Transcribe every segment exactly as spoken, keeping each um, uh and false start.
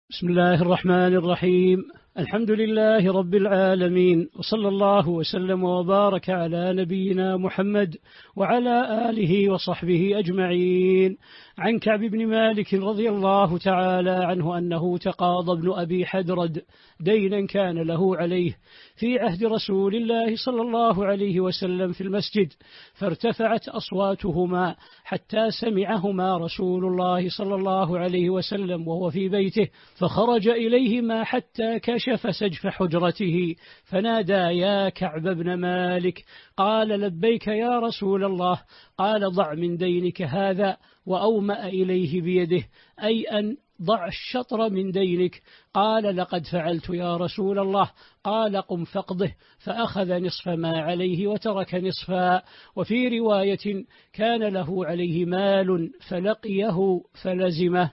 بسم الله الرحمن الرحيم. الحمد لله رب العالمين، وصلى الله وسلم وبارك على نبينا محمد وعلى آله وصحبه أجمعين. عن كعب بن مالك رضي الله تعالى عنه أنه تقاضى ابن أبي حدرد دينا كان له عليه في عهد رسول الله صلى الله عليه وسلم في المسجد، فارتفعت أصواتهما حتى سمعهما رسول الله صلى الله عليه وسلم وهو في بيته، فخرج إليهما حتى كشف سجف حجرته فنادى: يا كعب بن مالك. قال: لبيك يا رسول الله. قال: ضع من دينك هذا، وأومأ إليه بيده، أي أن ضع الشطر من دينك. قال: لقد فعلت يا رسول الله. قال: قم فاقضه. فأخذ نصف ما عليه وترك نصفا. وفي رواية: كان له عليه مال فلقيه فلزمه.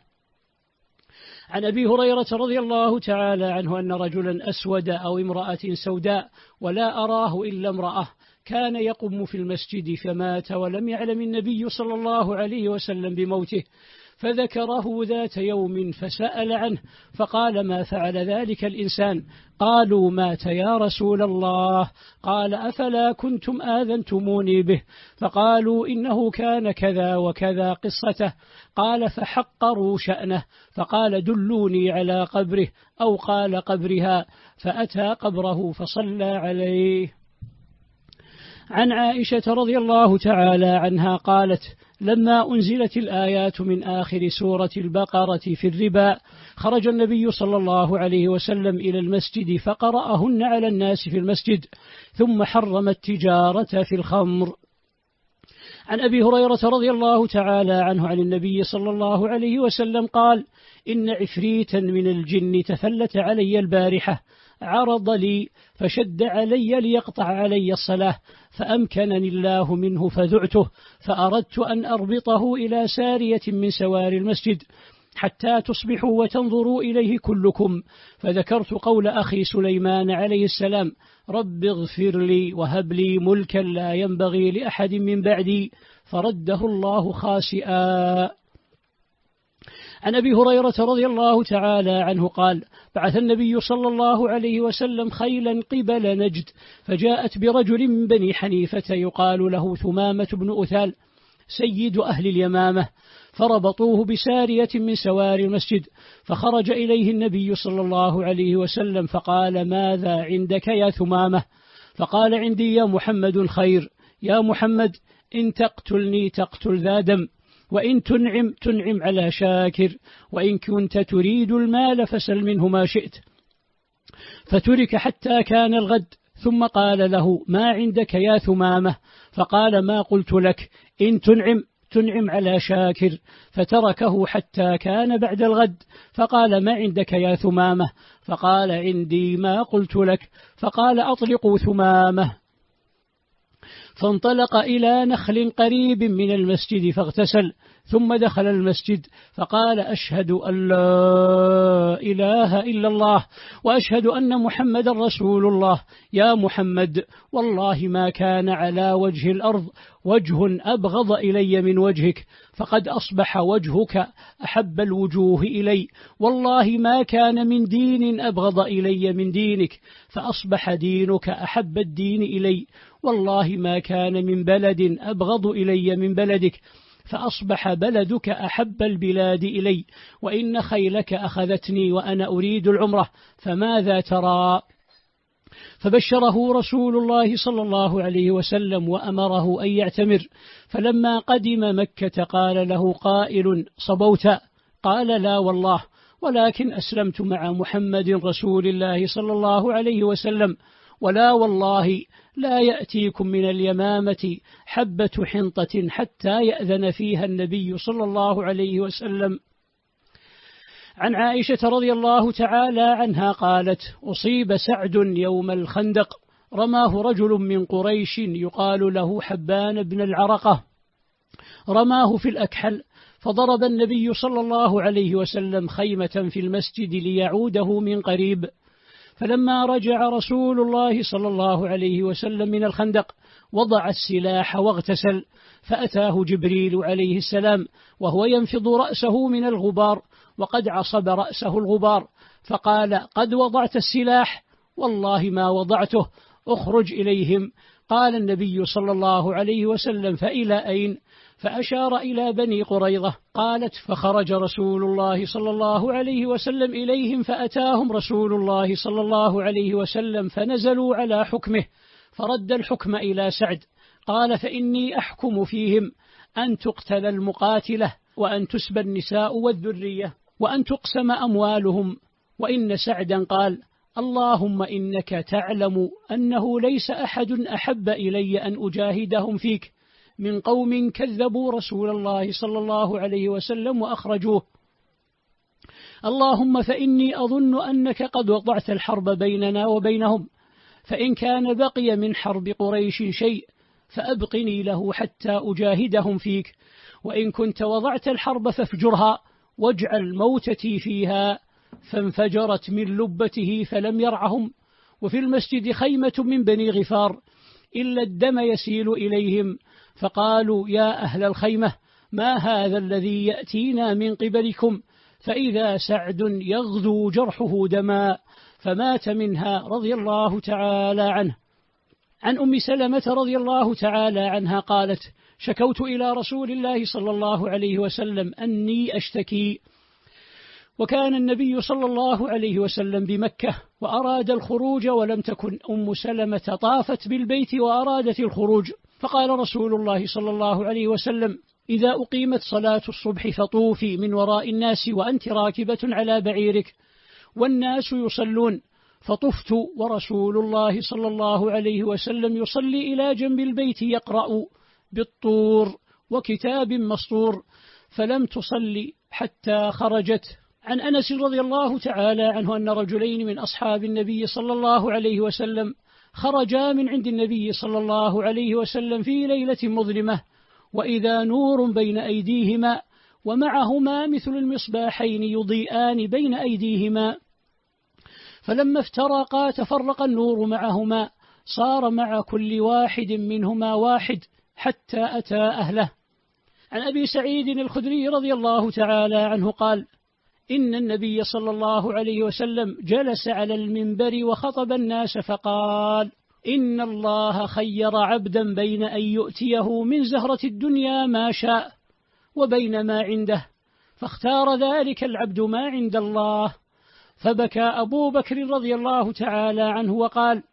عن أبي هريرة رضي الله تعالى عنه أن رجلا أسود أو امرأة سوداء ولا أراه إلا امرأة كان يقم في المسجد فمات ولم يعلم النبي صلى الله عليه وسلم بموته، فذكره ذات يوم فسأل عنه فقال: ما فعل ذلك الإنسان؟ قالوا: مات يا رسول الله. قال: أفلا كنتم آذنتموني به؟ فقالوا: إنه كان كذا وكذا قصته. قال: فحقروا شأنه، فقال: دلوني على قبره، أو قال قبرها، فأتى قبره فصلى عليه. عن عائشة رضي الله تعالى عنها قالت: لما أنزلت الآيات من آخر سورة البقرة في الربا خرج النبي صلى الله عليه وسلم إلى المسجد فقرأهن على الناس في المسجد، ثم حرم التجارة في الخمر. عن أبي هريرة رضي الله تعالى عنه عن النبي صلى الله عليه وسلم قال: إن عفريتا من الجن تفلت علي البارحة، عرض لي فشد علي ليقطع علي الصلاة، فأمكنني الله منه فذعته، فأردت أن أربطه إلى سارية من سوار المسجد حتى تصبحوا وتنظروا إليه كلكم، فذكرت قول أخي سليمان عليه السلام: رب اغفر لي وهب لي ملكا لا ينبغي لأحد من بعدي، فرده الله خاسئا. عن أبي هريرة رضي الله تعالى عنه قال: بعث النبي صلى الله عليه وسلم خيلا قبل نجد، فجاءت برجل من بني حنيفة يقال له ثمامة بن أثال سيد أهل اليمامة، فربطوه بسارية من سوار المسجد، فخرج إليه النبي صلى الله عليه وسلم فقال: ماذا عندك يا ثمامة؟ فقال: عندي يا محمد خير. يا محمد، إن تقتلني تقتل ذا دم، وإن تنعم تنعم على شاكر، وإن كنت تريد المال فسل منه ما شئت. فترك حتى كان الغد، ثم قال له: ما عندك يا ثمامة؟ فقال: ما قلت لك، إن تنعم تنعم على شاكر. فتركه حتى كان بعد الغد، فقال: ما عندك يا ثمامة؟ فقال: عندي ما قلت لك. فقال: أطلقوا ثمامة. فانطلق إلى نخل قريب من المسجد فاغتسل، ثم دخل المسجد فقال: أشهد أن لا إله إلا الله، وأشهد أن محمد رسول الله. يا محمد، والله ما كان على وجه الأرض وجه أبغض إلي من وجهك، فقد أصبح وجهك أحب الوجوه إلي، والله ما كان من دين أبغض إلي من دينك، فأصبح دينك أحب الدين إلي، والله ما كان من بلد أبغض إلي من بلدك، فأصبح بلدك أحب البلاد إلي، وإن خيلك أخذتني وأنا أريد العمرة، فماذا ترى؟ فبشره رسول الله صلى الله عليه وسلم وأمره أن يعتمر. فلما قدم مكة قال له قائل: صبوت؟ قال: لا والله، ولكن أسلمت مع محمد رسول الله صلى الله عليه وسلم، ولا والله لا يأتيكم من اليمامة حبة حنطة حتى يأذن فيها النبي صلى الله عليه وسلم. عن عائشة رضي الله تعالى عنها قالت: أصيب سعد يوم الخندق، رماه رجل من قريش يقال له حبان بن العرقة، رماه في الأكحل، فضرب النبي صلى الله عليه وسلم خيمة في المسجد ليعوده من قريب. فلما رجع رسول الله صلى الله عليه وسلم من الخندق وضع السلاح واغتسل، فأتاه جبريل عليه السلام وهو ينفض رأسه من الغبار، وقد عصب رأسه الغبار، فقال: قد وضعت السلاح؟ والله ما وضعته، اخرج إليهم. قال النبي صلى الله عليه وسلم: فإلى أين؟ فأشار إلى بني قريظة. قالت: فخرج رسول الله صلى الله عليه وسلم إليهم، فأتاهم رسول الله صلى الله عليه وسلم فنزلوا على حكمه، فرد الحكم إلى سعد. قال: فإني أحكم فيهم أن تقتل المقاتلة، وأن تسبى النساء والذرية، وأن تقسم أموالهم. وإن سعدا قال: اللهم إنك تعلم أنه ليس أحد أحب إلي أن أجاهدهم فيك من قوم كذبوا رسول الله صلى الله عليه وسلم وأخرجوه. اللهم فإني أظن أنك قد وضعت الحرب بيننا وبينهم، فإن كان بقي من حرب قريش شيء فأبقني له حتى أجاهدهم فيك، وإن كنت وضعت الحرب فافجرها واجعل موتتي فيها. فانفجرت من لبته فلم يرعهم، وفي المسجد خيمة من بني غفار إلا الدم يسيل إليهم، فقالوا: يا أهل الخيمة، ما هذا الذي يأتينا من قبلكم؟ فإذا سعد يغدو جرحه دماء، فمات منها رضي الله تعالى عنه. عن أم سلمة رضي الله تعالى عنها قالت: شكوت إلى رسول الله صلى الله عليه وسلم أني أشتكي، وكان النبي صلى الله عليه وسلم بمكة وأراد الخروج، ولم تكن أم سلمة طافت بالبيت وأرادت الخروج، فقال رسول الله صلى الله عليه وسلم: إذا أقيمت صلاة الصبح فطوفي من وراء الناس وأنت راكبة على بعيرك والناس يصلون. فطفت ورسول الله صلى الله عليه وسلم يصلي إلى جنب البيت يقرأ بالطور وكتاب مسطور، فلم تصلي حتى خرجت. عن أنس رضي الله تعالى عنه أن رجلين من أصحاب النبي صلى الله عليه وسلم خرجا من عند النبي صلى الله عليه وسلم في ليلة مظلمة، وإذا نور بين أيديهما ومعهما مثل المصباحين يضيئان بين أيديهما، فلما افترقا تفرق النور معهما، صار مع كل واحد منهما واحد حتى أتى أهله. عن أبي سعيد الخدري رضي الله تعالى عنه قال: إن النبي صلى الله عليه وسلم جلس على المنبر وخطب الناس فقال: إن الله خير عبدا بين أن يؤتيه من زهرة الدنيا ما شاء وبين ما عنده، فاختار ذلك العبد ما عند الله. فبكى أبو بكر رضي الله تعالى عنه وقال: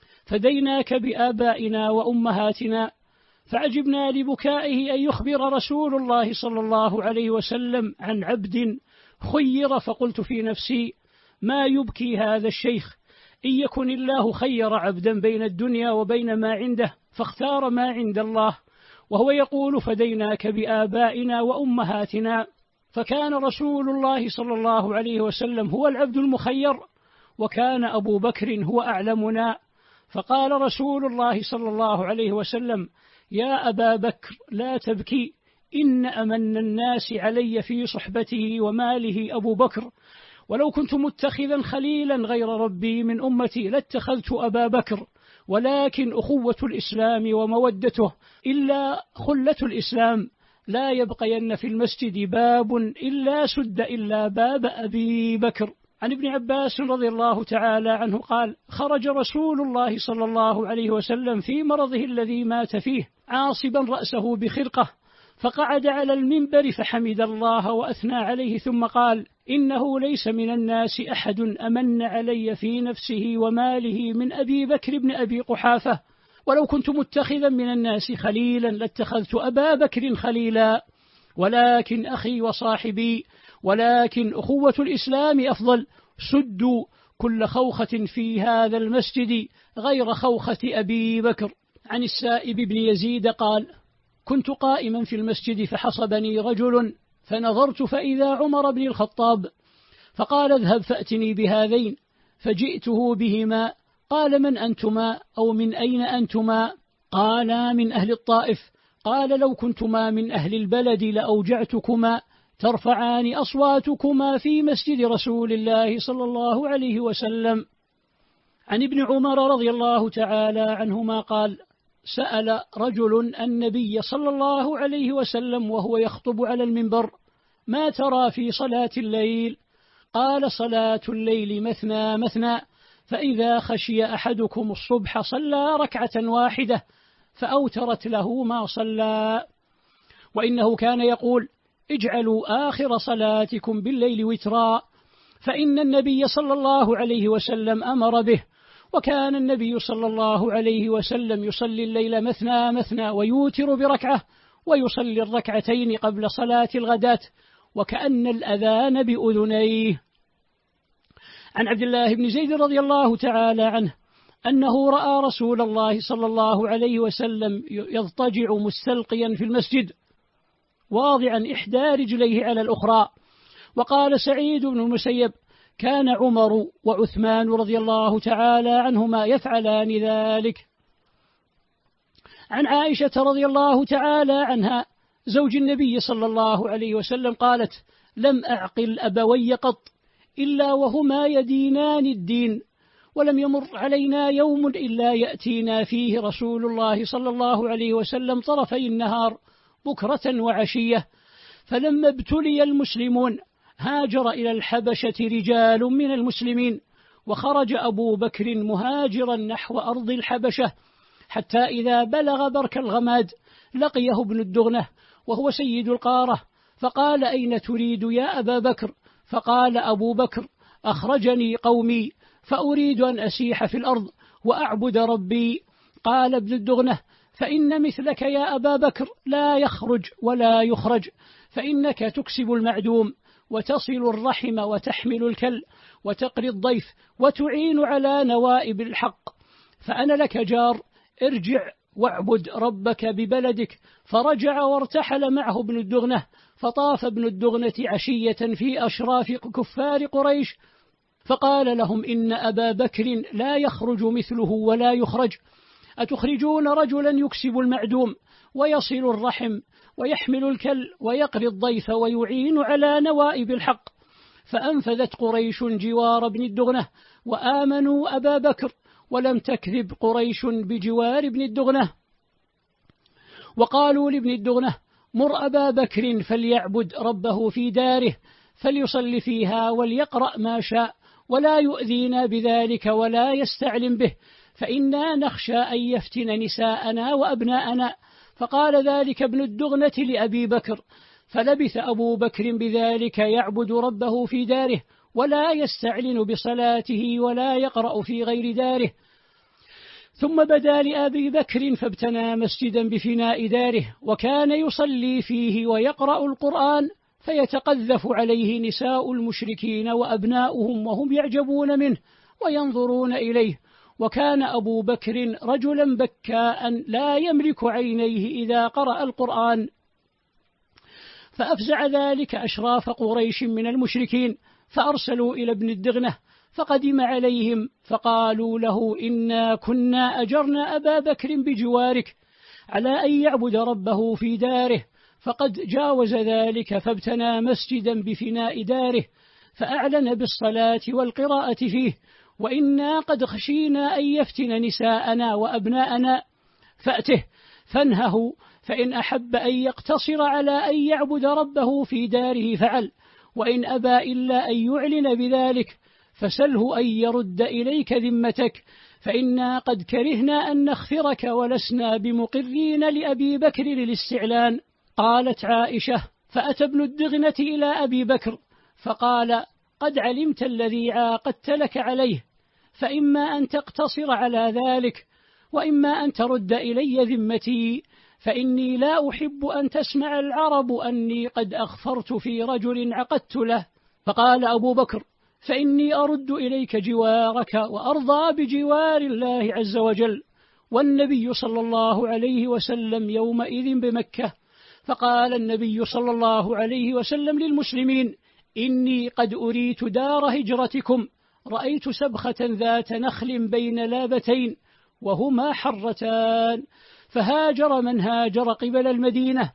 فديناك بآبائنا وأمهاتنا. فعجبنا لبكائه أن يخبر رسول الله صلى الله عليه وسلم عن عبد خير، فقلت في نفسي: ما يبكي هذا الشيخ؟ إن يكن الله خير عبدا بين الدنيا وبين ما عنده فاختار ما عند الله، وهو يقول: فديناك بآبائنا وأمهاتنا. فكان رسول الله صلى الله عليه وسلم هو العبد المخير، وكان أبو بكر هو أعلمنا. فقال رسول الله صلى الله عليه وسلم: يا أبا بكر لا تبكي، إن أمن الناس علي في صحبته وماله أبو بكر، ولو كنت متخذا خليلا غير ربي من أمتي لاتخذت أبا بكر، ولكن أخوة الإسلام ومودته إلا خلة الإسلام، لا يبقين في المسجد باب إلا سد إلا باب أبي بكر. عن ابن عباس رضي الله تعالى عنه قال: خرج رسول الله صلى الله عليه وسلم في مرضه الذي مات فيه عاصبا رأسه بخرقة، فقعد على المنبر فحمد الله وأثنى عليه، ثم قال: إنه ليس من الناس أحد أمن علي في نفسه وماله من أبي بكر بن أبي قحافة، ولو كنت متخذا من الناس خليلا لاتخذت أبا بكر خليلا، ولكن أخي وصاحبي، ولكن أخوة الإسلام أفضل. سدوا كل خوخة في هذا المسجد غير خوخة أبي بكر. عن السائب بن يزيد قال: كنت قائما في المسجد فحصبني رجل، فنظرت فإذا عمر بن الخطاب، فقال: اذهب فأتني بهذين، فجئته بهما. قال: من أنتما أو من أين أنتما؟ قالا: من أهل الطائف. قال: لو كنتما من أهل البلد لأوجعتكما، ترفعان أصواتكما في مسجد رسول الله صلى الله عليه وسلم. عن ابن عمر رضي الله تعالى عنهما قال: سأل رجل النبي صلى الله عليه وسلم وهو يخطب على المنبر ما ترى في صلاة الليل؟ قال: صلاة الليل مثنى مثنى، فإذا خشي أحدكم الصبح صلى ركعة واحدة فأوترت له ما صلى. وإنه كان يقول: اجعلوا آخر صلاتكم بالليل وترا، فإن النبي صلى الله عليه وسلم أمر به، وكان النبي صلى الله عليه وسلم يصلي الليل مثنى مثنى ويوتر بركعة، ويصلي الركعتين قبل صلاة الغداة وكأن الأذان بأذنيه. عن عبد الله بن زيد رضي الله تعالى عنه أنه رأى رسول الله صلى الله عليه وسلم يضطجع مستلقيا في المسجد واضعا إحدى رجليه على الأخرى. وقال سعيد بن المسيب: كان عمر وعثمان رضي الله تعالى عنهما يفعلان ذلك. عن عائشة رضي الله تعالى عنها زوج النبي صلى الله عليه وسلم قالت: لم أعقل أبوي قط إلا وهما يدينان الدين، ولم يمر علينا يوم إلا يأتينا فيه رسول الله صلى الله عليه وسلم طرفي النهار بكرة وعشية. فلما ابتلي المسلمون هاجر إلى الحبشة رجال من المسلمين، وخرج أبو بكر مهاجرا نحو أرض الحبشة، حتى إذا بلغ برك الغماد لقيه ابن الدغنة وهو سيد القارة، فقال: أين تريد يا أبا بكر؟ فقال أبو بكر: أخرجني قومي فأريد أن أسيح في الأرض وأعبد ربي. قال ابن الدغنة: فإن مثلك يا أبا بكر لا يخرج ولا يخرج، فإنك تكسب المعدوم وتصل الرحم وتحمل الكل وتقري الضيف وتعين على نوائب الحق، فأنا لك جار، ارجع واعبد ربك ببلدك. فرجع وارتحل معه ابن الدغنة، فطاف ابن الدغنة عشية في أشراف كفار قريش، فقال لهم: إن أبا بكر لا يخرج مثله ولا يخرج، أتخرجون رجلا يكسب المعدوم ويصل الرحم ويحمل الكل ويقري الضيف ويعين على نوائب الحق؟ فأنفذت قريش جوار ابن الدغنة وآمنوا أبا بكر، ولم تكذب قريش بجوار ابن الدغنة. وقالوا لابن الدغنة: مر أبا بكر فليعبد ربه في داره، فليصلي فيها وليقرأ ما شاء، ولا يؤذينا بذلك ولا يستعلم به، فإنا نخشى أن يفتن نساءنا وأبناءنا. فقال ذلك ابن الدغنة لأبي بكر، فلبث أبو بكر بذلك يعبد ربه في داره ولا يستعلن بصلاته ولا يقرأ في غير داره. ثم بدا لأبي بكر فابتنى مسجدا بفناء داره، وكان يصلي فيه ويقرأ القرآن، فيتقذف عليه نساء المشركين وأبناؤهم وهم يعجبون منه وينظرون إليه. وكان أبو بكر رجلا بكاء لا يملك عينيه إذا قرأ القرآن. فأفزع ذلك أشراف قريش من المشركين، فأرسلوا إلى ابن الدغنة، فقدم عليهم فقالوا له: إنا كنا أجرنا أبا بكر بجوارك على أن يعبد ربه في داره، فقد جاوز ذلك فابتنى مسجدا بفناء داره، فأعلن بالصلاة والقراءة فيه، وإنا قد خشينا أن يفتن نساءنا وأبناءنا، فأته فانهه، فإن أحب أن يقتصر على أن يعبد ربه في داره فعل، وإن أبى إلا أن يعلن بذلك فسله أن يرد إليك ذمتك، فإنا قد كرهنا أن نخفرك ولسنا بمقرين لأبي بكر للاستعلان. قالت عائشة: فأتى ابن الدغنة إلى أبي بكر فقال: قد علمت الذي عاقدت لك عليه، فإما أن تقتصر على ذلك، وإما أن ترد إلي ذمتي، فإني لا أحب أن تسمع العرب أني قد أغفرت في رجل عقدت له. فقال أبو بكر: فإني أرد إليك جوارك وأرضى بجوار الله عز وجل، والنبي صلى الله عليه وسلم يومئذ بمكة. فقال النبي صلى الله عليه وسلم للمسلمين: إني قد أريت دار هجرتكم، رأيت سبخة ذات نخل بين لابتين وهما حرتان، فهاجر من هاجر قبل المدينة.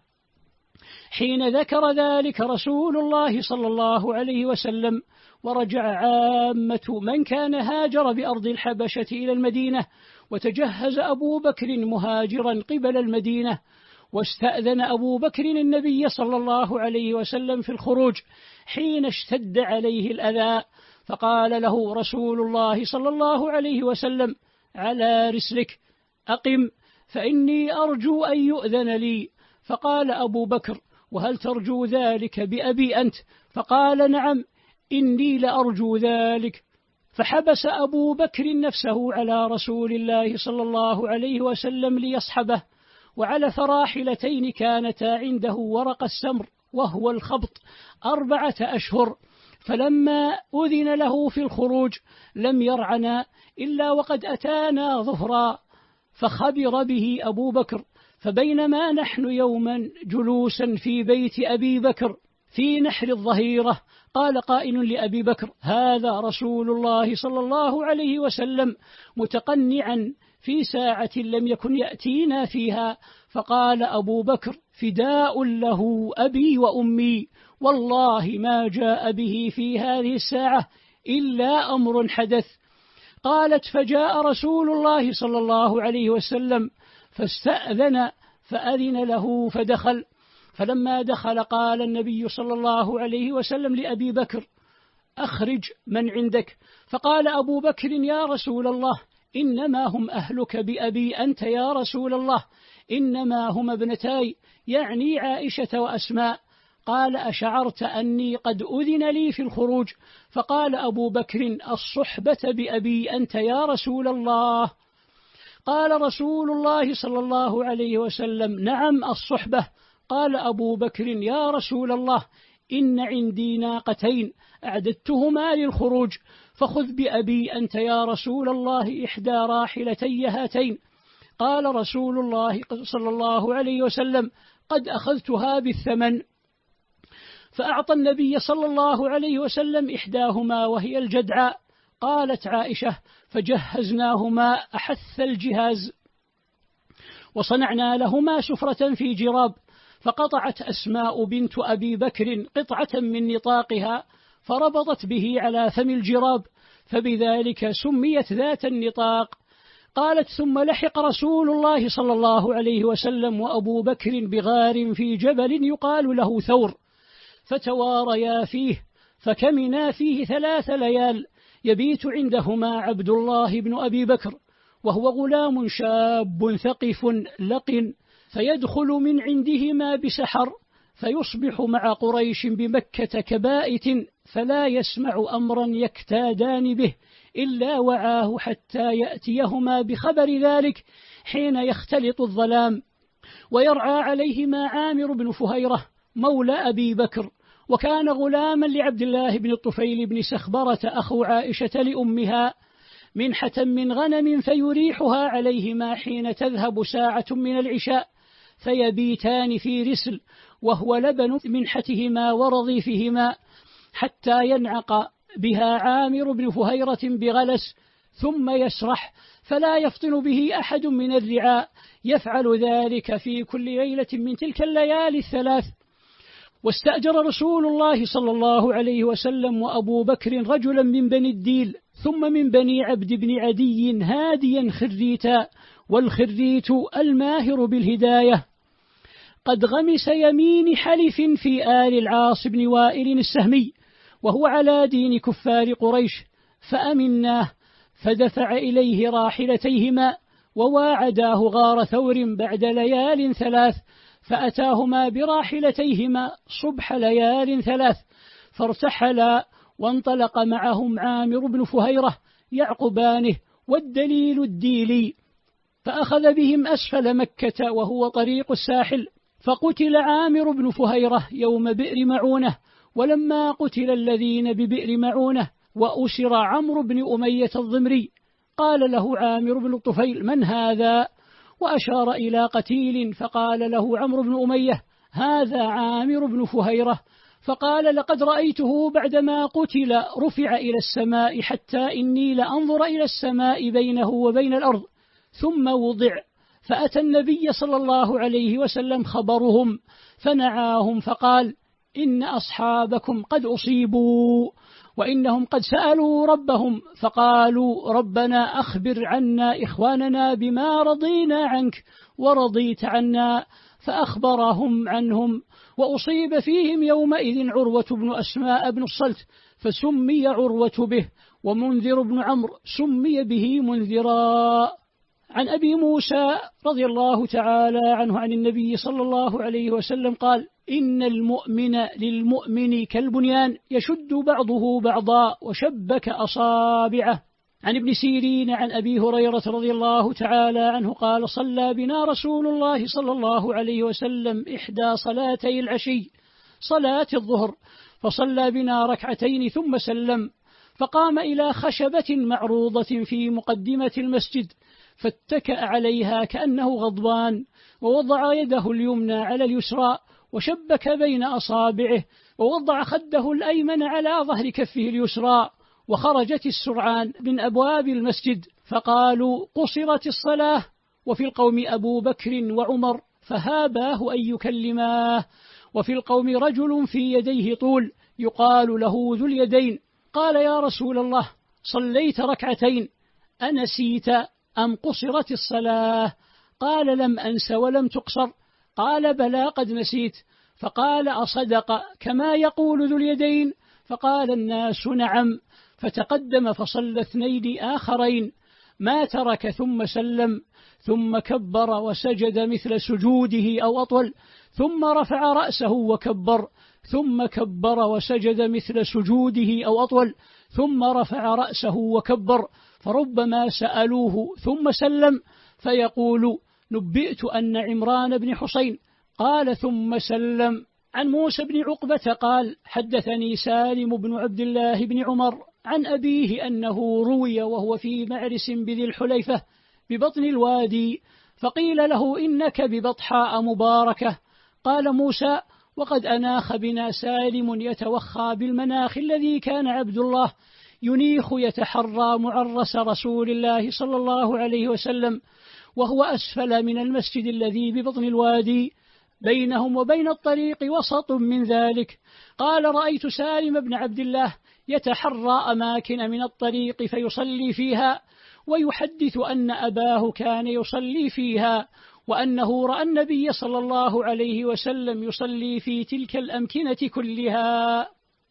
حين ذكر ذلك رسول الله صلى الله عليه وسلم، ورجع عامة من كان هاجر بأرض الحبشة إلى المدينة، وتجهز أبو بكر مهاجرا قبل المدينة، واستأذن أبو بكر النبي صلى الله عليه وسلم في الخروج حين اشتد عليه الأذى، فقال له رسول الله صلى الله عليه وسلم: على رسلك، أقم، فإني أرجو أن يؤذن لي. فقال أبو بكر: وهل ترجو ذلك بأبي أنت؟ فقال: نعم، إني لأرجو ذلك. فحبس أبو بكر نفسه على رسول الله صلى الله عليه وسلم ليصحبه، وعلى فراحلتين كانتا عنده ورق السمر وهو الخبط أربعة أشهر. فلما أذن له في الخروج لم يرعنا إلا وقد أتانا ظهرا، فخبر به أبو بكر. فبينما نحن يوما جلوسا في بيت أبي بكر في نحر الظهيرة، قال قائل لأبي بكر: هذا رسول الله صلى الله عليه وسلم متقنعا في ساعة لم يكن يأتينا فيها. فقال أبو بكر: فداء له أبي وأمي، والله ما جاء به في هذه الساعة إلا أمر حدث. قالت: فجاء رسول الله صلى الله عليه وسلم فاستأذن فأذن له فدخل. فلما دخل قال النبي صلى الله عليه وسلم لأبي بكر: أخرج من عندك. فقال أبو بكر: يا رسول الله، إنما هم أهلك بأبي أنت يا رسول الله، إنما هم ابنتاي، يعني عائشة وأسماء. قال: أشعرت أني قد أذن لي في الخروج؟ فقال أبو بكر: الصحبة بأبي أنت يا رسول الله. قال رسول الله صلى الله عليه وسلم: نعم، الصحبة. قال أبو بكر: يا رسول الله، إن عندي ناقتين أعددتهما للخروج، فخذ بأبي أنت يا رسول الله إحدى راحلتي هاتين. قال رسول الله صلى الله عليه وسلم: قد أخذتها بالثمن. فأعطى النبي صلى الله عليه وسلم إحداهما وهي الجدعاء. قالت عائشة: فجهزناهما أحث الجهاز، وصنعنا لهما سفرة في جراب، فقطعت أسماء بنت أبي بكر قطعة من نطاقها فربطت به على فم الجراب، فبذلك سميت ذات النطاق. قالت: ثم لحق رسول الله صلى الله عليه وسلم وأبو بكر بغار في جبل يقال له ثور، فتواريا فيه، فكمنا فيه ثلاث ليال، يبيت عندهما عبد الله بن أبي بكر، وهو غلام شاب ثقف لقن، فيدخل من عندهما بسحر، فيصبح مع قريش بمكة كبائت، فلا يسمع أمرا يكتادان به إلا وعاه حتى يأتيهما بخبر ذلك حين يختلط الظلام. ويرعى عليهما عامر بن فهيرة مولى أبي بكر، وكان غلاما لعبد الله بن الطفيل بن سخبرة أخو عائشة لأمها، منحة من غنم فيريحها عليهما حين تذهب ساعة من العشاء، فيبيتان في رسل، وهو لبن منحتهما ورضيفهما، حتى ينعق بها عامر بن فهيرة بغلس، ثم يسرح، فلا يفطن به أحد من الرعاء، يفعل ذلك في كل ليلة من تلك الليالي الثلاث. واستأجر رسول الله صلى الله عليه وسلم وأبو بكر رجلا من بني الديل، ثم من بني عبد بن عدي هاديا خريتا، والخريت الماهر بالهداية، قد غمس يمين حلف في آل العاص بن وائل السهمي، وهو على دين كفار قريش، فأمناه، فدفع إليه راحلتيهما، وواعداه غار ثور بعد ليال ثلاث، فأتاهما براحلتيهما صبح ليال ثلاث، فارتحلا، وانطلق معهم عامر بن فهيرة يعقبانه والدليل الديلي، فأخذ بهم أسفل مكة وهو طريق الساحل، فقتل عامر بن فهيرة يوم بئر معونة. ولما قتل الذين ببئر معونة وأسر عمرو بن أمية الضمري، قال له عامر بن الطفيل: من هذا؟ وأشار إلى قتيل، فقال له عمرو بن أمية: هذا عامر بن فهيرة. فقال: لقد رأيته بعدما قتل رفع إلى السماء، حتى إني لأنظر إلى السماء بينه وبين الأرض، ثم وضع. فأتى النبي صلى الله عليه وسلم خبرهم، فنعاهم فقال: إن أصحابكم قد أصيبوا، وإنهم قد سألوا ربهم فقالوا: ربنا أخبر عنا إخواننا بما رضينا عنك ورضيت عنا، فأخبرهم عنهم، وأصيب فيهم يومئذ عروة بن أسماء بن الصلت فسمي عروة به، ومنذر بن عمرو سمي به منذرا. عن أبي موسى رضي الله تعالى عنه عن النبي صلى الله عليه وسلم قال: إن المؤمن للمؤمن كالبنيان يشد بعضه بعضا وشبك أصابعه. عن ابن سيرين عن أبي هريرة رضي الله تعالى عنه قال: صلى بنا رسول الله صلى الله عليه وسلم إحدى صلاتي العشي صلاة الظهر، فصلى بنا ركعتين ثم سلم، فقام إلى خشبة معروضة في مقدمة المسجد فاتكأ عليها كأنه غضبان، ووضع يده اليمنى على اليسرى وشبك بين أصابعه، ووضع خده الأيمن على ظهر كفه اليسرى، وخرجت السرعان من أبواب المسجد، فقالوا: قصرت الصلاة. وفي القوم أبو بكر وعمر فهاباه أن يكلماه، وفي القوم رجل في يديه طول يقال له ذو اليدين، قال: يا رسول الله، صليت ركعتين أنسيت أم قصرت الصلاة؟ قال: لم أنس ولم تقصر. قال: بلى قد نسيت. فقال: أصدق كما يقول ذو اليدين؟ فقال الناس: نعم. فتقدم فصلى اثنين آخرين ما ترك ثم سلم، ثم كبر وسجد مثل سجوده أو أطول، ثم رفع رأسه وكبر، ثم كبر وسجد مثل سجوده أو أطول، ثم رفع رأسه وكبر، فربما سألوه ثم سلم فيقول: نبئت أن عمران بن حسين قال ثم سلم. عن موسى بن عقبة قال: حدثني سالم بن عبد الله بن عمر عن أبيه أنه روي وهو في معرس بذي الحليفة ببطن الوادي، فقيل له: إنك ببطحاء مباركة. قال موسى: وقد أناخ بنا سالم يتوخى بالمناخ الذي كان عبد الله ينيخ يتحرى معرس رسول الله صلى الله عليه وسلم، وهو أسفل من المسجد الذي ببطن الوادي، بينهم وبين الطريق وسط من ذلك. قال: رأيت سالم بن عبد الله يتحرى أماكن من الطريق فيصلي فيها، ويحدث أن أباه كان يصلي فيها، وأنه رأى النبي صلى الله عليه وسلم يصلي في تلك الأمكنة كلها.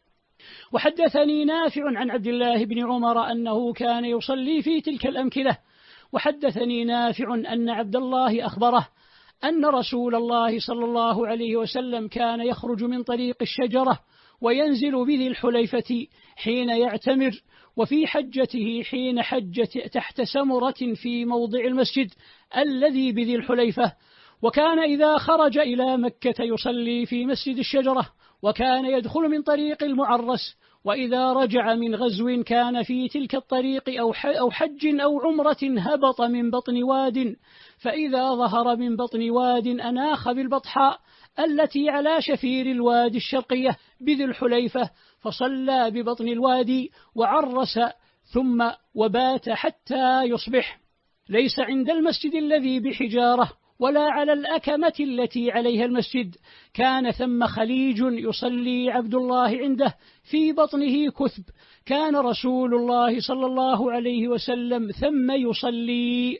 وحدثني نافع عن عبد الله بن عمر أنه كان يصلي في تلك الأمكنة. وحدثني نافع أن عبد الله أخبره أن رسول الله صلى الله عليه وسلم كان يخرج من طريق الشجرة وينزل بذي الحليفة حين يعتمر، وفي حجته حين حج تحت سمرة في موضع المسجد الذي بذي الحليفة، وكان إذا خرج إلى مكة يصلي في مسجد الشجرة، وكان يدخل من طريق المعرس، وإذا رجع من غزو كان في تلك الطريق أو حج أو عمرة هبط من بطن واد، فإذا ظهر من بطن واد أناخ بالبطحاء التي على شفير الوادي الشرقية بذي الحليفة، فصلى ببطن الوادي وعرس ثم وبات حتى يصبح. ليس عند المسجد الذي بحجارة ولا على الأكمة التي عليها المسجد، كان ثم خليج يصلي عبد الله عنده في بطنه كثب، كان رسول الله صلى الله عليه وسلم ثم يصلي،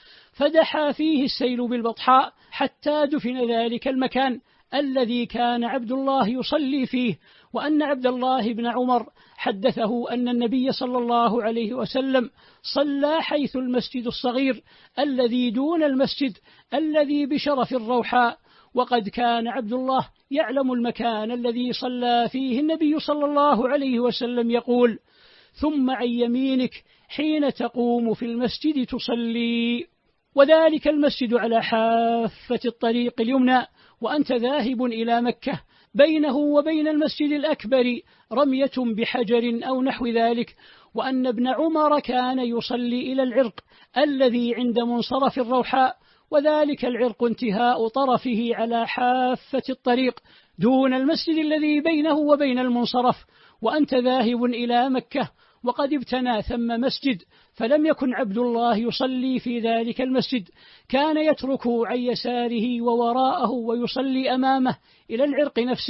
فدحى فيه السيل بالبطحاء حتى دفن ذلك المكان الذي كان عبد الله يصلي فيه. وأن عبد الله بن عمر حدثه أن النبي صلى الله عليه وسلم صلى حيث المسجد الصغير الذي دون المسجد الذي بشرف الروحاء، وقد كان عبد الله يعلم المكان الذي صلى فيه النبي صلى الله عليه وسلم، يقول: ثم عن يمينك حين تقوم في المسجد تصلي. وذلك المسجد على حافة الطريق اليمنى، وأنت ذاهب إلى مكة، بينه وبين المسجد الأكبر رمية بحجر أو نحو ذلك. وأن ابن عمر كان يصلي إلى العرق الذي عند منصرف الروحاء، وذلك العرق انتهاء طرفه على حافة الطريق دون المسجد الذي بينه وبين المنصرف، وأنت ذاهب إلى مكة، وقد ابتنى ثم مسجد، فلم يكن عبد الله يصلي في ذلك المسجد، كان يترك عن يساره ووراءه ويصلي أمامه إلى العرق نفسه.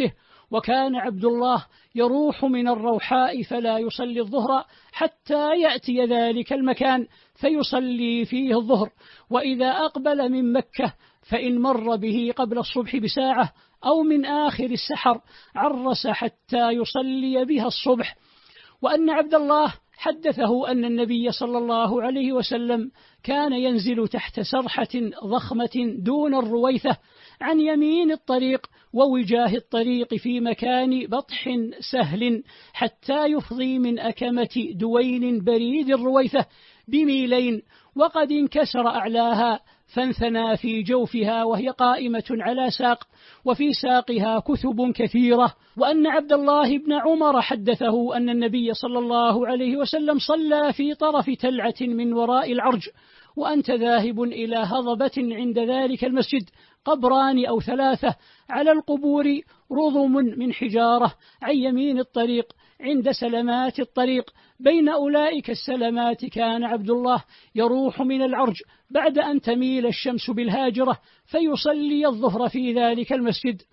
وكان عبد الله يروح من الروحاء فلا يصلي الظهر حتى يأتي ذلك المكان فيصلي فيه الظهر، وإذا أقبل من مكة فإن مر به قبل الصبح بساعة أو من آخر السحر عرس حتى يصلي بها الصبح. وأن عبد الله حدثه أن النبي صلى الله عليه وسلم كان ينزل تحت سرحة ضخمة دون الرويثة عن يمين الطريق ووجاه الطريق في مكان بطح سهل حتى يفضي من أكمة دوين بريد الرويثة بميلين، وقد انكسر أعلاها فانثنى في جوفها وهي قائمة على ساق، وفي ساقها كثب كثيرة. وأن عبد الله بن عمر حدثه أن النبي صلى الله عليه وسلم صلى في طرف تلعة من وراء العرج، وأنت ذاهب إلى هضبة عند ذلك المسجد قبران أو ثلاثة على القبور رضم من حجارة عن يمين الطريق عند سلمات الطريق، بين أولئك السلمات كان عبد الله يروح من العرج بعد أن تميل الشمس بالهاجرة فيصلي الظهر في ذلك المسجد.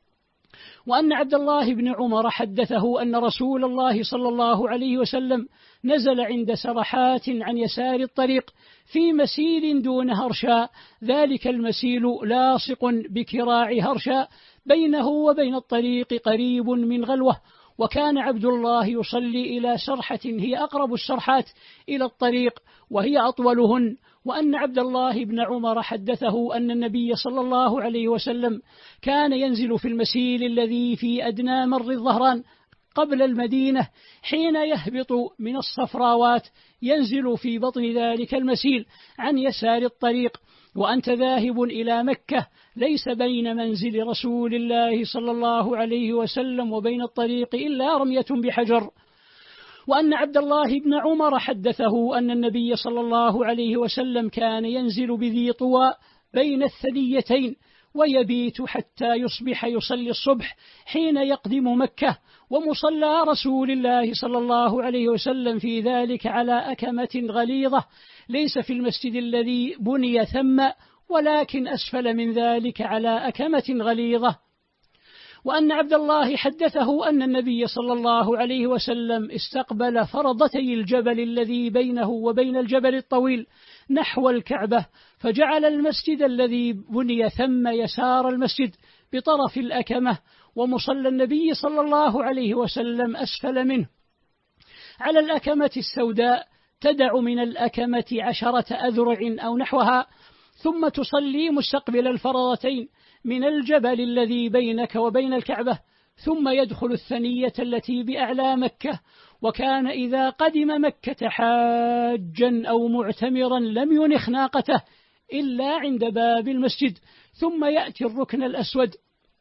وأن عبد الله بن عمر حدثه أن رسول الله صلى الله عليه وسلم نزل عند سرحات عن يسار الطريق في مسيل دون هرشاء، ذلك المسيل لاصق بكراع هرشاء بينه وبين الطريق قريب من غلوة، وكان عبد الله يصلي إلى سرحة هي أقرب السرحات إلى الطريق وهي أطولهن. وأن عبد الله بن عمر حدثه أن النبي صلى الله عليه وسلم كان ينزل في المسيل الذي في أدنى مر الظهران قبل المدينة حين يهبط من الصفراوات، ينزل في بطن ذلك المسيل عن يسار الطريق. وأنت ذاهب إلى مكة ليس بين منزل رسول الله صلى الله عليه وسلم وبين الطريق إلا رمية بحجر. وأن عبد الله بن عمر حدثه أن النبي صلى الله عليه وسلم كان ينزل بذي طوى بين الثنيتين ويبيت حتى يصبح يصلي الصبح حين يقدم مكة، ومصلى رسول الله صلى الله عليه وسلم في ذلك على أكمة غليظة ليس في المسجد الذي بني ثم ولكن أسفل من ذلك على أكمة غليظة. وأن عبد الله حدثه أن النبي صلى الله عليه وسلم استقبل فرضتي الجبل الذي بينه وبين الجبل الطويل نحو الكعبة، فجعل المسجد الذي بني ثم يسار المسجد بطرف الأكمة، ومصلى النبي صلى الله عليه وسلم أسفل منه على الأكمة السوداء تدع من الأكمة عشرة أذرع أو نحوها، ثم تصلي مستقبل الفرضتين من الجبل الذي بينك وبين الكعبة، ثم يدخل الثنية التي بأعلى مكة. وكان إذا قدم مكة حاجا أو معتمرا لم ينخ ناقته إلا عند باب المسجد، ثم يأتي الركن الأسود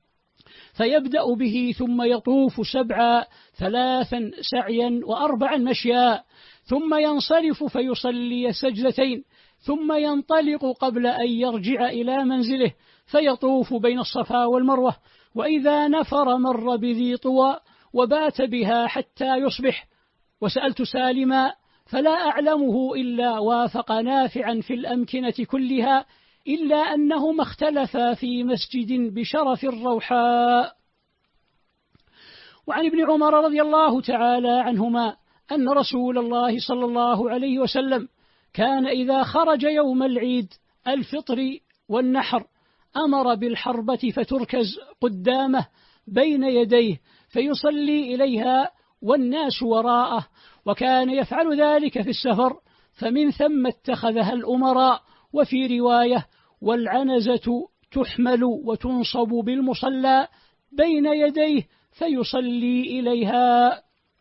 فيبدأ به، ثم يطوف سبعا ثلاثا سعيا وأربعا مشيا، ثم ينصرف فيصلي سجدتين، ثم ينطلق قبل أن يرجع إلى منزله فيطوف بين الصفا والمروة. وإذا نفر مر بذي طوى وبات بها حتى يصبح. وسألت سالما فلا أعلمه إلا وافق نافعا في الأمكنة كلها إلا أنهما اختلفا في مسجد بشرف الروحاء. وعن ابن عمر رضي الله تعالى عنهما أن رسول الله صلى الله عليه وسلم كان إذا خرج يوم العيد الفطر والنحر أمر بالحربة فتركز قدامه بين يديه فيصلي إليها والناس وراءه، وكان يفعل ذلك في السفر، فمن ثم اتخذها الأمراء. وفي رواية والعنزة تحمل وتنصب بالمصلى بين يديه فيصلي إليها.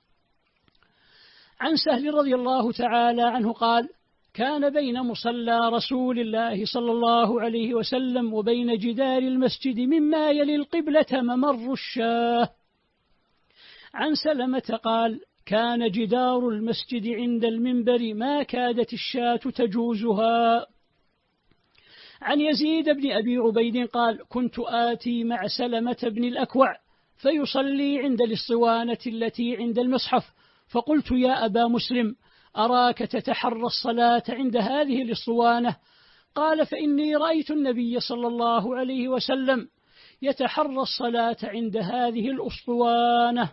عن سهل رضي الله تعالى عنه قال: كان بين مصلى رسول الله صلى الله عليه وسلم وبين جدار المسجد مما يلي القبلة ممر الشاه. عن سلمة قال: كان جدار المسجد عند المنبر ما كادت الشاة تجوزها. عن يزيد بن أبي عبيد قال: كنت آتي مع سلمة بن الأكوع فيصلي عند الاسطوانة التي عند المصحف، فقلت: يا أبا مسلم، أراك تتحرى الصلاة عند هذه الاسطوانة. قال: فإني رأيت النبي صلى الله عليه وسلم يتحرى الصلاة عند هذه الأسطوانة.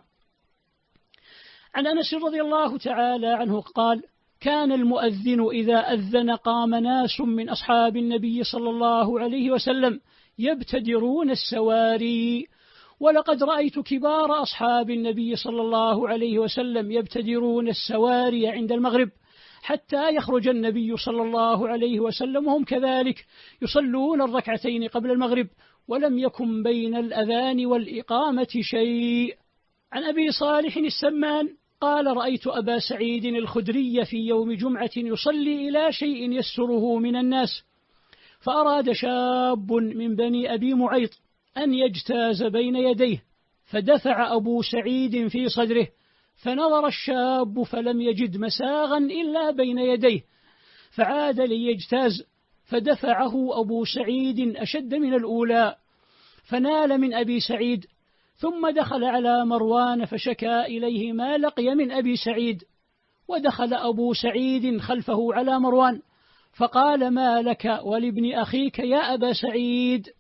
عن أنس رضي الله تعالى عنه قال: كان المؤذن إذا أذن قام ناس من أصحاب النبي صلى الله عليه وسلم يبتدرون السواري، ولقد رأيت كبار أصحاب النبي صلى الله عليه وسلم يبتدرون السواري عند المغرب حتى يخرج النبي صلى الله عليه وسلم وهم كذلك يصلون الركعتين قبل المغرب، ولم يكن بين الأذان والإقامة شيء. عن أبي صالح السمان قال: رأيت أبا سعيد الخدري في يوم جمعة يصلي إلى شيء يستره من الناس، فأراد شاب من بني أبي معيط أن يجتاز بين يديه، فدفع أبو سعيد في صدره، فنظر الشاب فلم يجد مساغا إلا بين يديه، فعاد ليجتاز، فدفعه أبو سعيد أشد من الأولى، فنال من أبي سعيد، ثم دخل على مروان فشكى إليه ما لقي من أبي سعيد، ودخل أبو سعيد خلفه على مروان فقال: ما لك ولابن أخيك يا أبا سعيد؟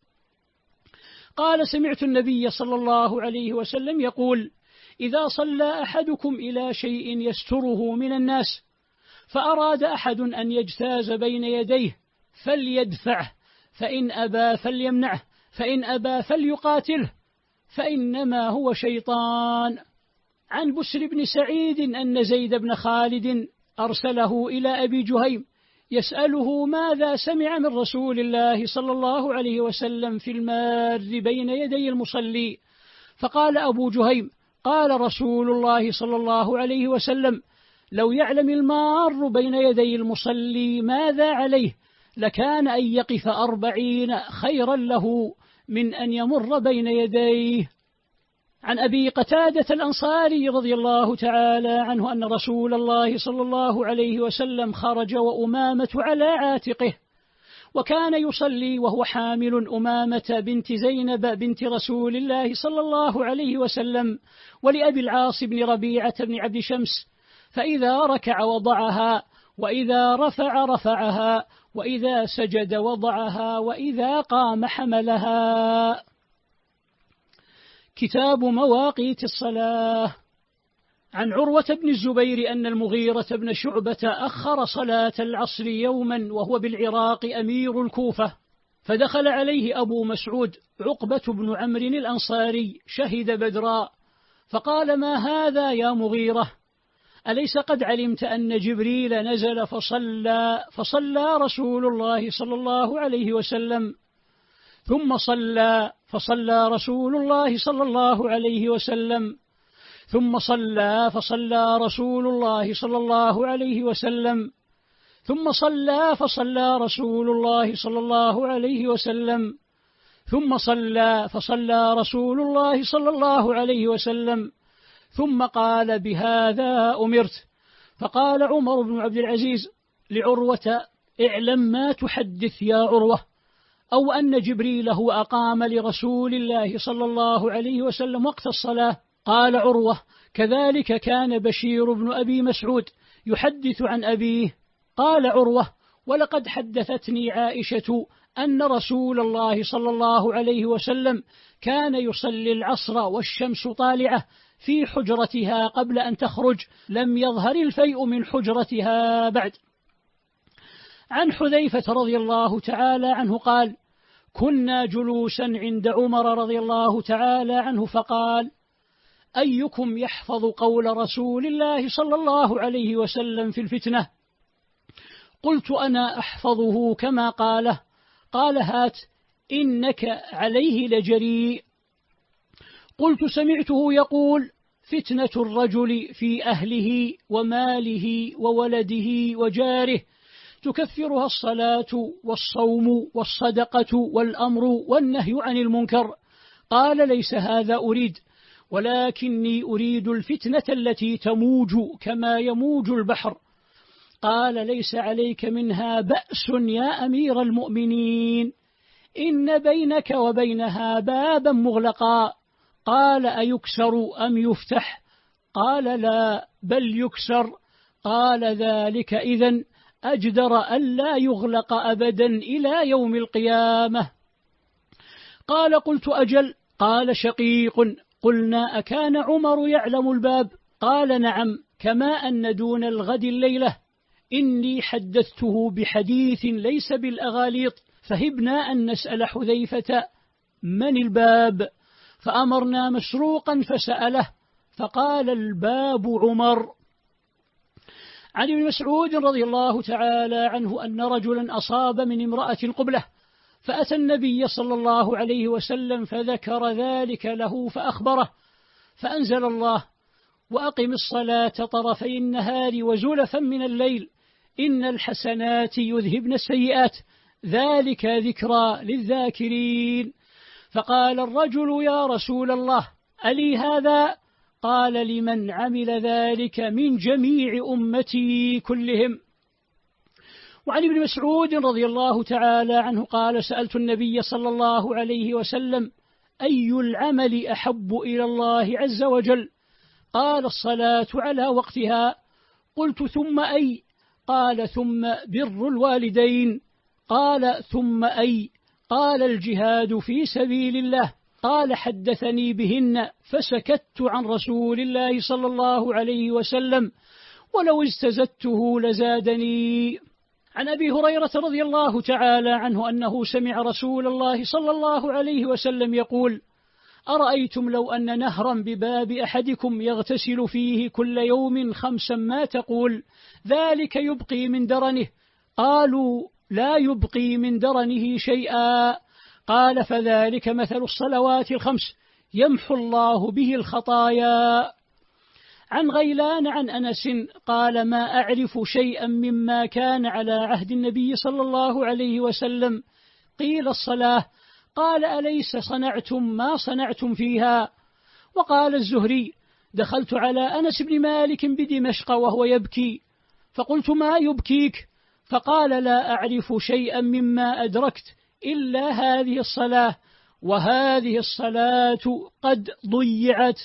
قال: سمعت النبي صلى الله عليه وسلم يقول: إذا صلى أحدكم إلى شيء يستره من الناس فأراد أحد أن يجتاز بين يديه فليدفعه، فإن أبى فليمنعه، فإن أبى فليقاتله، فإنما هو شيطان. عن بسر بن سعيد أن زيد بن خالد أرسله إلى أبي جهيم يسأله ماذا سمع من رسول الله صلى الله عليه وسلم في المار بين يدي المصلي، فقال أبو جهيم: قال رسول الله صلى الله عليه وسلم: لو يعلم المار بين يدي المصلي ماذا عليه لكان أن يقف أربعين خيرا له من أن يمر بين يديه. عن أبي قتادة الأنصاري رضي الله تعالى عنه أن رسول الله صلى الله عليه وسلم خرج وأمامة على عاتقه، وكان يصلي وهو حامل أمامة بنت زينب بنت رسول الله صلى الله عليه وسلم ولأبي العاص بن ربيعة بن عبد شمس، فإذا ركع وضعها، وإذا رفع رفعها، وإذا سجد وضعها، وإذا قام حملها. كتاب مواقيت الصلاة. عن عروة بن الزبير أن المغيرة بن شعبة أخر صلاة العصر يوما وهو بالعراق أمير الكوفة، فدخل عليه أبو مسعود عقبة بن عمرو الأنصاري شهد بدرا، فقال: ما هذا يا مغيرة؟ أليس قد علمت أن جبريل نزل فصلى فصلى رسول الله صلى الله عليه وسلم، ثم صلى فصلى رسول الله صلى الله عليه وسلم، ثم صلى فصلى رسول الله صلى الله عليه وسلم، ثم صلى فصلى رسول الله صلى الله عليه وسلم، ثم صلى فصلى رسول الله صلى الله عليه وسلم، ثم قال: بهذا أمرت. فقال عمر بن عبد العزيز لعروة: اعلم ما تحدث يا عروة، أو أن جبريل هو أقام لرسول الله صلى الله عليه وسلم وقت الصلاة. قال عروة: كذلك كان بشير بن أبي مسعود يحدث عن أبيه. قال عروة: ولقد حدثتني عائشة أن رسول الله صلى الله عليه وسلم كان يصلي العصر والشمس طالعة في حجرتها قبل أن تخرج، لم يظهر الفيء من حجرتها بعد. عن حذيفة رضي الله تعالى عنه قال: كنا جلوسا عند عمر رضي الله تعالى عنه فقال: أيكم يحفظ قول رسول الله صلى الله عليه وسلم في الفتنة؟ قلت: أنا أحفظه كما قاله. قال: هات إنك عليه لجريء. قلت: سمعته يقول: فتنة الرجل في أهله وماله وولده وجاره تكفرها الصلاة والصوم والصدقة والأمر والنهي عن المنكر. قال: ليس هذا أريد، ولكني أريد الفتنة التي تموج كما يموج البحر. قال: ليس عليك منها بأس يا أمير المؤمنين، إن بينك وبينها بابا مغلقا. قال: أيكسر أم يفتح؟ قال: لا، بل يكسر. قال: ذلك إذن أجدر ألا يغلق أبدا إلى يوم القيامة. قال قلت أجل. قال شقيق قلنا أكان عمر يعلم الباب؟ قال نعم، كما أن دون الغد الليلة إني حدثته بحديث ليس بالأغاليط، فهبنا أن نسأل حذيفة من الباب، فأمرنا مسروقا فسأله فقال الباب عمر. عن ابن مسعود رضي الله تعالى عنه أن رجلا أصاب من امرأة قبلة، فأتى النبي صلى الله عليه وسلم فذكر ذلك له فأخبره، فأنزل الله: وأقم الصلاة طرفي النهار وزلفا من الليل إن الحسنات يذهبن السيئات ذلك ذكرى للذاكرين. فقال الرجل: يا رسول الله، ألي هذا؟ قال: لمن عمل ذلك من جميع أمتي كلهم. وعن ابن مسعود رضي الله تعالى عنه قال: سألت النبي صلى الله عليه وسلم: أي العمل أحب إلى الله عز وجل؟ قال: الصلاة على وقتها. قلت: ثم أي؟ قال: ثم بر الوالدين. قال: ثم أي؟ قال: الجهاد في سبيل الله. قال: حدثني بهن فسكت عن رسول الله صلى الله عليه وسلم، ولو استزدته لزادني. عن أبي هريرة رضي الله تعالى عنه أنه سمع رسول الله صلى الله عليه وسلم يقول: أرأيتم لو أن نهرا بباب أحدكم يغتسل فيه كل يوم خمسا ما تقول؟ ذلك يبقي من درنه. قالوا: لا يبقي من درنه شيئا. قال: فذلك مثل الصلوات الخمس يمحو الله به الخطايا. عن غيلان عن أنس قال: ما أعرف شيئا مما كان على عهد النبي صلى الله عليه وسلم. قيل: الصلاة. قال: أليس صنعتم ما صنعتم فيها؟ وقال الزهري: دخلت على أنس بن مالك بدمشق وهو يبكي، فقلت: ما يبكيك؟ فقال: لا أعرف شيئا مما أدركت إلا هذه الصلاة، وهذه الصلاة قد ضيعت.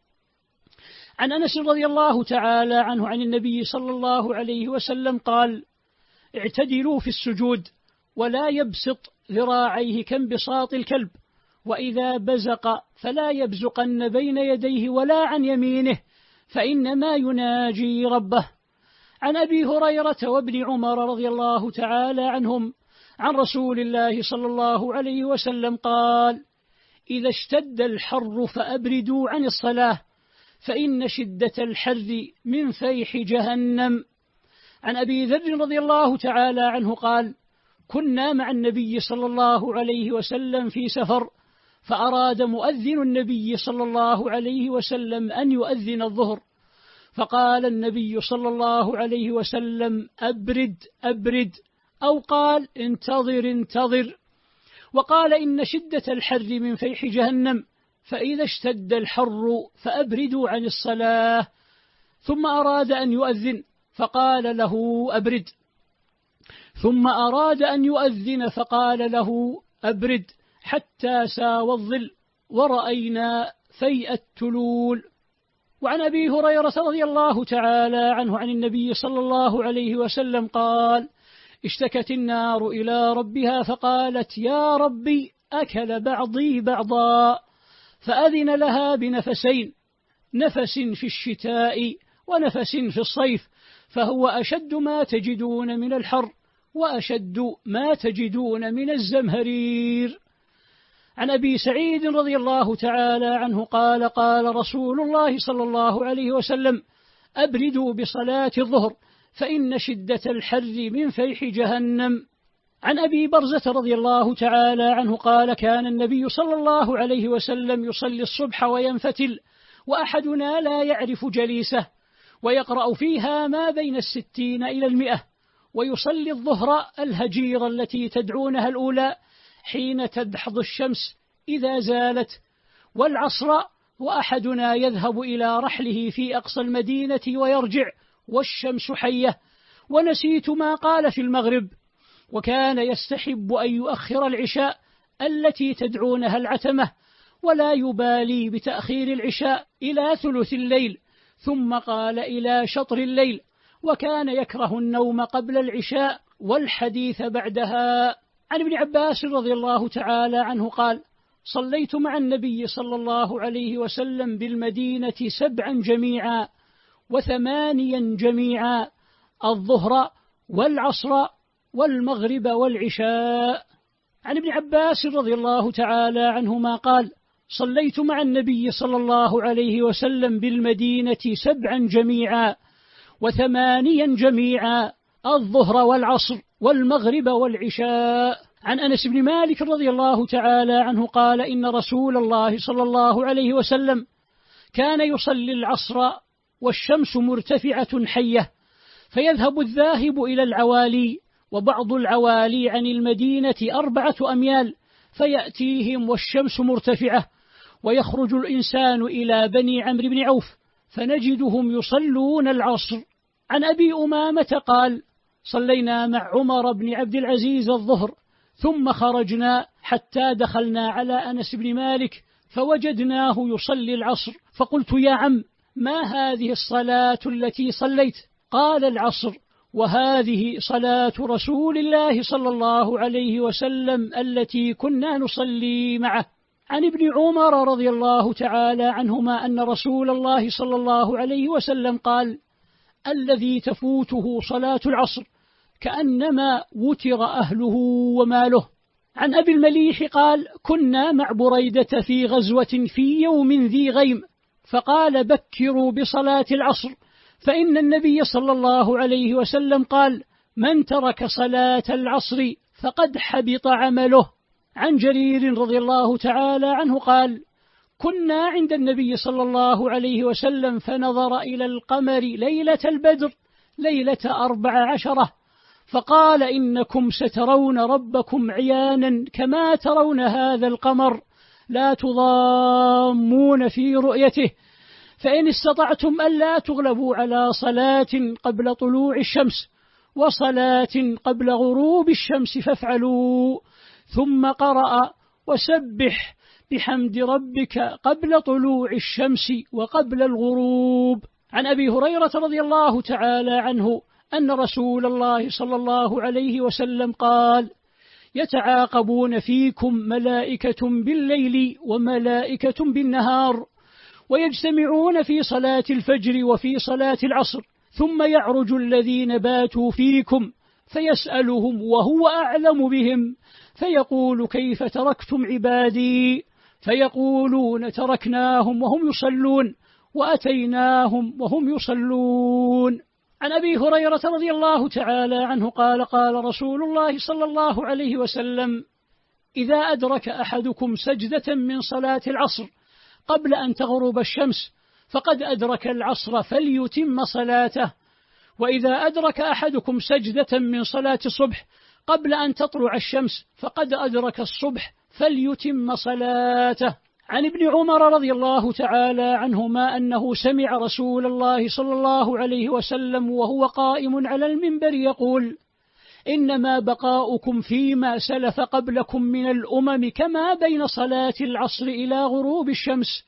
عن أنس رضي الله تعالى عنه عن النبي صلى الله عليه وسلم قال: اعتدلوا في السجود، ولا يبسط ذراعيه كانبساط الكلب، وإذا بزق فلا يبزقن بين يديه ولا عن يمينه، فإنما يناجي ربه. عن أبي هريرة وابن عمر رضي الله تعالى عنهم عن رسول الله صلى الله عليه وسلم قال: إذا اشتد الحر فأبردوا عن الصلاة، فإن شدة الحر من فيح جهنم. عن أبي ذر رضي الله تعالى عنه قال: كنا مع النبي صلى الله عليه وسلم في سفر، فأراد مؤذن النبي صلى الله عليه وسلم أن يؤذن الظهر، فقال النبي صلى الله عليه وسلم: أبرد أبرد، أو قال: انتظر انتظر. وقال: إن شدة الحر من فيح جهنم، فإذا اشتد الحر فأبردوا عن الصلاة. ثم أراد أن يؤذن فقال له: أبرد. ثم أراد أن يؤذن فقال له: أبرد، حتى ساوى الظل ورأينا فيء التلول. وعن أبي هريرة رضي الله تعالى عنه عن النبي صلى الله عليه وسلم قال: اشتكت النار إلى ربها فقالت: يا ربي أكل بعضي بعضا، فأذن لها بنفسين، نفس في الشتاء ونفس في الصيف، فهو أشد ما تجدون من الحر وأشد ما تجدون من الزمهرير. عن أبي سعيد رضي الله تعالى عنه قال: قال رسول الله صلى الله عليه وسلم: أبردوا بصلاة الظهر، فإن شدة الحر من فيح جهنم. عن أبي برزة رضي الله تعالى عنه قال: كان النبي صلى الله عليه وسلم يصلي الصبح وينفتل، وأحدنا لا يعرف جليسه، ويقرأ فيها ما بين الستين إلى المئة، ويصلي الظهر الهجير التي تدعونها الأولى حين تدحض الشمس إذا زالت، والعصر وأحدنا يذهب إلى رحله في أقصى المدينة ويرجع والشمس حية. ونسيت ما قال في المغرب، وكان يستحب أن يؤخر العشاء التي تدعونها العتمة، ولا يبالي بتأخير العشاء إلى ثلث الليل، ثم قال إلى شطر الليل، وكان يكره النوم قبل العشاء والحديث بعدها. عن ابن عباس رضي الله تعالى عنه قال: صليت مع النبي صلى الله عليه وسلم بالمدينة سبعا جميعا وثمانيا جميعا، الظهر والعصر والمغرب والعشاء. عن ابن عباس رضي الله تعالى عنهما قال: صليت مع النبي صلى الله عليه وسلم بالمدينة سبعا جميعا وثمانيا جميعا، الظهر والعصر والمغرب والعشاء. عن أنس بن مالك رضي الله تعالى عنه قال: إن رسول الله صلى الله عليه وسلم كان يصلي العصر والشمس مرتفعة حية، فيذهب الذاهب إلى العوالي، وبعض العوالي عن المدينة أربعة أميال، فيأتيهم والشمس مرتفعة، ويخرج الإنسان إلى بني عمرو بن عوف فنجدهم يصلون العصر. عن أبي أمامة قال: صلينا مع عمر بن عبد العزيز الظهر، ثم خرجنا حتى دخلنا على أنس بن مالك فوجدناه يصلي العصر، فقلت: يا عم، ما هذه الصلاة التي صليت؟ قال: العصر، وهذه صلاة رسول الله صلى الله عليه وسلم التي كنا نصلي معه. عن ابن عمر رضي الله تعالى عنهما أن رسول الله صلى الله عليه وسلم قال: الذي تفوته صلاة العصر كأنما وتر أهله وماله. عن أبي المليح قال: كنا مع بريدة في غزوة في يوم ذي غيم، فقال: بكروا بصلاة العصر، فإن النبي صلى الله عليه وسلم قال: من ترك صلاة العصر فقد حبط عمله. عن جرير رضي الله تعالى عنه قال: كنا عند النبي صلى الله عليه وسلم فنظر إلى القمر ليلة البدر ليلة أربع عشرة، فقال: إنكم سترون ربكم عيانا كما ترون هذا القمر، لا تضامون في رؤيته، فإن استطعتم ألا تغلبوا على صلاة قبل طلوع الشمس وصلاة قبل غروب الشمس فافعلوا. ثم قرأ: وسبح بحمد ربك قبل طلوع الشمس وقبل الغروب. عن أبي هريرة رضي الله تعالى عنه أن رسول الله صلى الله عليه وسلم قال: يتعاقبون فيكم ملائكة بالليل وملائكة بالنهار، ويجتمعون في صلاة الفجر وفي صلاة العصر، ثم يعرج الذين باتوا فيكم فيسألهم وهو أعلم بهم، فيقول: كيف تركتم عبادي؟ فيقولون: تركناهم وهم يصلون وأتيناهم وهم يصلون. عن أبي هريرة رضي الله تعالى عنه قال: قال رسول الله صلى الله عليه وسلم: إذا أدرك أحدكم سجدة من صلاة العصر قبل أن تغرب الشمس فقد أدرك العصر فليتم صلاته، وإذا أدرك أحدكم سجدة من صلاة الصبح قبل أن تطلع الشمس فقد أدرك الصبح فليتم صلاته. عن ابن عمر رضي الله تعالى عنهما أنه سمع رسول الله صلى الله عليه وسلم وهو قائم على المنبر يقول: إنما بقاؤكم فيما سلف قبلكم من الأمم كما بين صلاة العصر إلى غروب الشمس،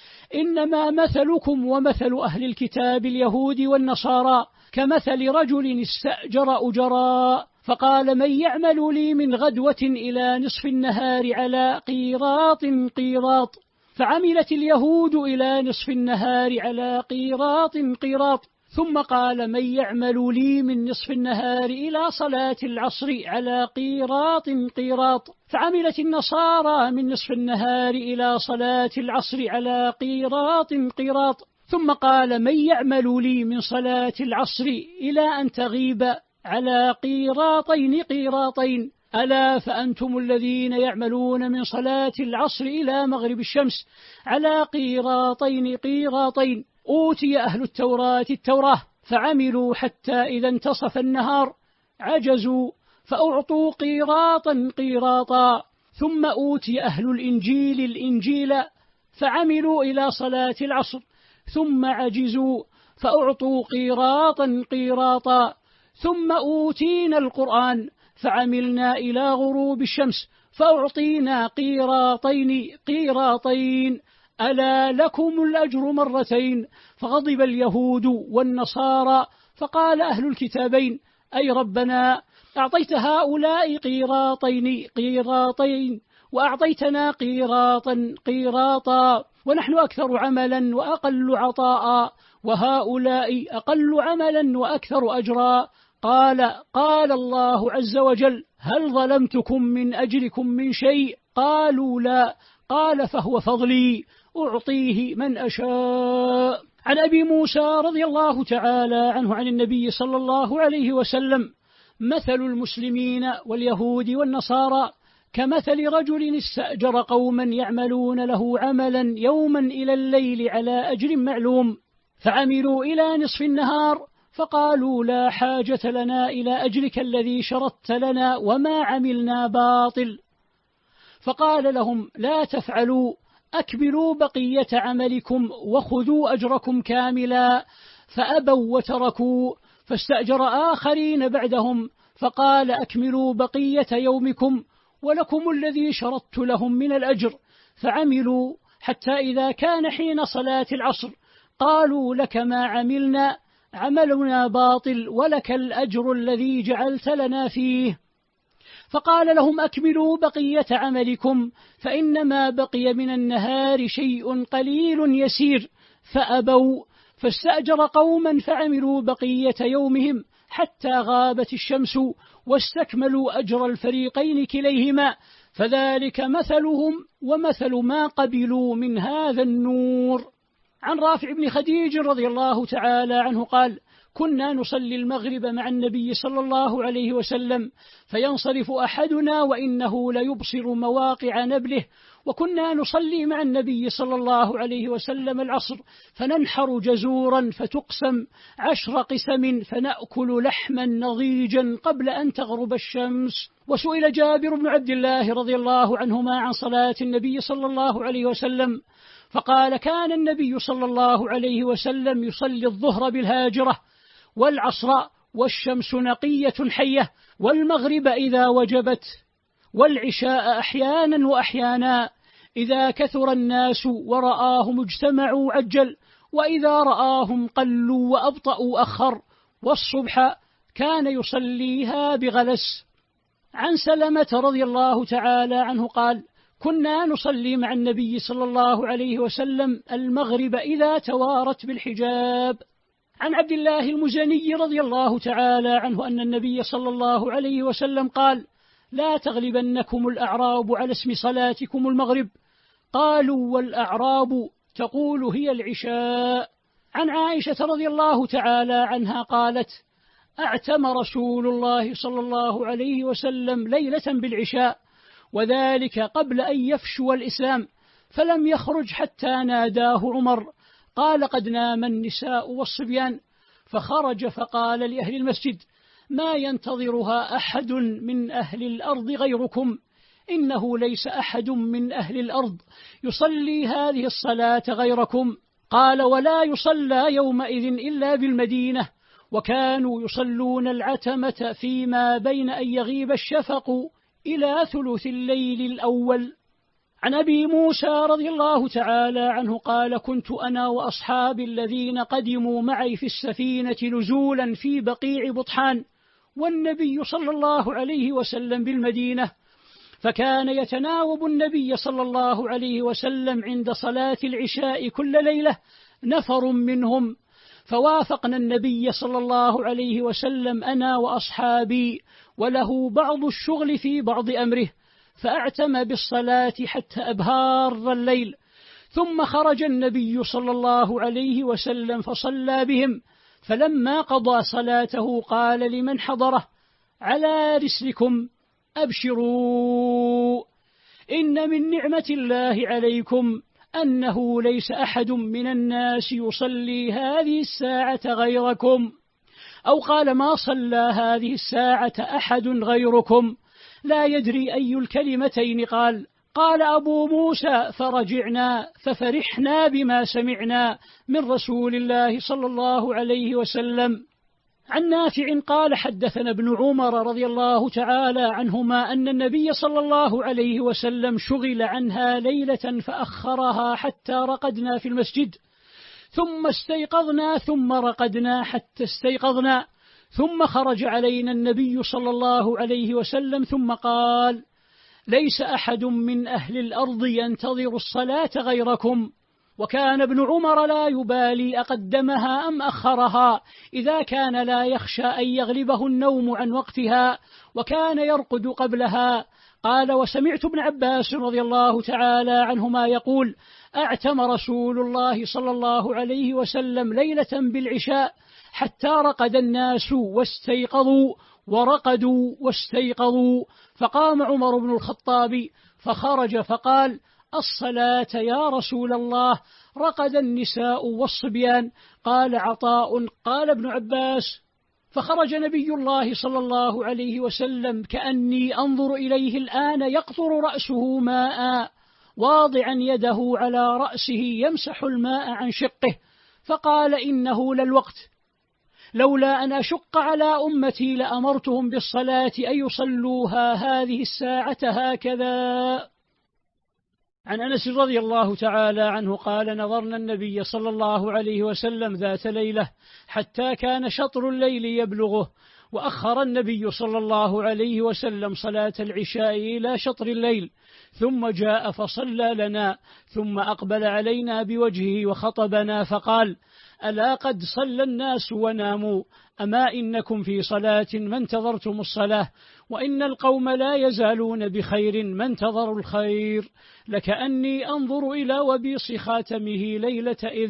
إنما مثلكم ومثل أهل الكتاب اليهود والنصارى كمثل رجل استأجر أجراء، فقال: من يعمل لي من غدوة إلى نصف النهار على قيراط قيراط، فعملت اليهود إلى نصف النهار على قيراط قيراط، ثم قال: من يعمل لي من نصف النهار إلى صلاة العصر على قيراط قيراط، فعملت النصارى من نصف النهار إلى صلاة العصر على قيراط قيراط، ثم قال: من يعمل لي من صلاة العصر إلى أن تغيب على قيراطين قيراطين، ألا فأنتم الذين يعملون من صلاة العصر إلى مغرب الشمس على قيراطين قيراطين. أوتي أهل التوراة التوراة فعملوا حتى إذا انتصف النهار عجزوا فأعطوا قيراطا قيراطا، ثم أوتي أهل الإنجيل الإنجيل فعملوا إلى صلاة العصر ثم عجزوا فأعطوا قيراطا قيراطا، ثم أوتينا القرآن فعملنا إلى غروب الشمس فأعطينا قيراطين قيراطين، ألا لكم الأجر مرتين. فغضب اليهود والنصارى، فقال أهل الكتابين: أي ربنا، أعطيت هؤلاء قيراطين قيراطين وأعطيتنا قيراطا قيراطا ونحن أكثر عملا وأقل عطاء، وهؤلاء أقل عملا وأكثر أجرا. قال قال الله عز وجل: هل ظلمتكم من أجركم من شيء؟ قالوا لا. قال: فهو فضلي أعطيه من أشاء. عن أبي موسى رضي الله تعالى عنه عن النبي صلى الله عليه وسلم: مثل المسلمين واليهود والنصارى كمثل رجل استأجر قوما يعملون له عملا يوما إلى الليل على أجر معلوم، فعملوا إلى نصف النهار فقالوا: لا حاجة لنا إلى أجرك الذي شرطت لنا وما عملنا باطل. فقال لهم: لا تفعلوا، أكملوا بقية عملكم وخذوا أجركم كاملا. فأبوا وتركوا، فاستأجر آخرين بعدهم فقال: أكملوا بقية يومكم ولكم الذي شرطت لهم من الأجر. فعملوا حتى إذا كان حين صلاة العصر قالوا: لك ما عملنا، عملنا باطل ولك الأجر الذي جعلت لنا فيه. فقال لهم: أكملوا بقية عملكم، فإنما بقي من النهار شيء قليل يسير. فأبوا، فاستأجر قوما فعملوا بقية يومهم حتى غابت الشمس واستكملوا أجر الفريقين كليهما، فذلك مثلهم ومثل ما قبلوا من هذا النور. عن رافع بن خديج رضي الله تعالى عنه قال: كنا نصلي المغرب مع النبي صلى الله عليه وسلم، فينصرف أحدنا وإنه ليبصر مواقع نبله، وكنا نصلي مع النبي صلى الله عليه وسلم العصر، فننحر جزورا فتقسم عشر قسم، فنأكل لحما نضيجا قبل أن تغرب الشمس. وسئل جابر بن عبد الله رضي الله عنهما عن صلاة النبي صلى الله عليه وسلم، فقال: كان النبي صلى الله عليه وسلم يصلي الظهر بالهاجرة، والعصر والشمس نقية حية، والمغرب إذا وجبت، والعشاء أحيانا وأحيانا. إذا كثر الناس ورآهم اجتمعوا عجل، وإذا رآهم قلوا وأبطأوا أخر، والصبح كان يصليها بغلس. عن سلمة رضي الله تعالى عنه قال: كنا نصلي مع النبي صلى الله عليه وسلم المغرب إذا توارت بالحجاب. عن عبد الله المزني رضي الله تعالى عنه أن النبي صلى الله عليه وسلم قال: لا تغلبنكم الأعراب على اسم صلاتكم المغرب. قالوا: والأعراب؟ تقول: هي العشاء. عن عائشة رضي الله تعالى عنها قالت: أعتم رسول الله صلى الله عليه وسلم ليلة بالعشاء، وذلك قبل أن يفشو الإسلام، فلم يخرج حتى ناداه عمر، قال: قد نام النساء والصبيان. فخرج فقال لأهل المسجد: ما ينتظرها أحد من أهل الأرض غيركم، إنه ليس أحد من أهل الأرض يصلي هذه الصلاة غيركم. قال: ولا يصلى يومئذ إلا بالمدينة، وكانوا يصلون العتمة فيما بين أن يغيب الشفق إلى ثلث الليل الأول. عن أبي موسى رضي الله تعالى عنه قال: كنت أنا وأصحابي الذين قدموا معي في السفينة نزولا في بقيع بطحان، والنبي صلى الله عليه وسلم بالمدينة، فكان يتناوب النبي صلى الله عليه وسلم عند صلاة العشاء كل ليلة نفر منهم، فوافقنا النبي صلى الله عليه وسلم أنا وأصحابي، وله بعض الشغل في بعض أمره، فأعتم بالصلاة حتى أبهار الليل، ثم خرج النبي صلى الله عليه وسلم فصلى بهم، فلما قضى صلاته قال لمن حضره: على رسلكم، أبشروا، إن من نعمة الله عليكم أنه ليس أحد من الناس يصلي هذه الساعة غيركم، أو قال: ما صلى هذه الساعة أحد غيركم. لا يدري أي الكلمتين قال. قال أبو موسى: فرجعنا ففرحنا بما سمعنا من رسول الله صلى الله عليه وسلم. عن نافع قال: حدثنا ابن عمر رضي الله تعالى عنهما أن النبي صلى الله عليه وسلم شغل عنها ليلة فأخرها حتى رقدنا في المسجد، ثم استيقظنا ثم رقدنا حتى استيقظنا، ثم خرج علينا النبي صلى الله عليه وسلم ثم قال: ليس أحد من أهل الأرض ينتظر الصلاة غيركم. وكان ابن عمر لا يبالي أقدمها أم أخرها إذا كان لا يخشى أن يغلبه النوم عن وقتها، وكان يرقد قبلها. قال: وسمعت ابن عباس رضي الله تعالى عنهما يقول: أعتم رسول الله صلى الله عليه وسلم ليلة بالعشاء حتى رقد الناس واستيقظوا ورقدوا واستيقظوا، فقام عمر بن الخطاب فخرج فقال: الصلاة يا رسول الله، رقد النساء والصبيان. قال عطاء: قال ابن عباس: فخرج نبي الله صلى الله عليه وسلم كأني أنظر إليه الآن يقطر رأسه ماء، واضعا يده على رأسه يمسح الماء عن شقه، فقال: إنه للوقت، لولا أن أشق على أمتي لأمرتهم بالصلاة أن يصلوها هذه الساعة هكذا. عن أنس رضي الله تعالى عنه قال: نظرنا النبي صلى الله عليه وسلم ذات ليلة حتى كان شطر الليل يبلغه، وأخر النبي صلى الله عليه وسلم صلاة العشاء إلى شطر الليل، ثم جاء فصلى لنا، ثم أقبل علينا بوجهه وخطبنا فقال: ألا قد صلى الناس وناموا، أما إنكم في صلاة ما انتظرتم الصلاة، وإن القوم لا يزالون بخير ما انتظروا الخير، لكأني أنظر إلى وبيص خاتمه ليلة إذ.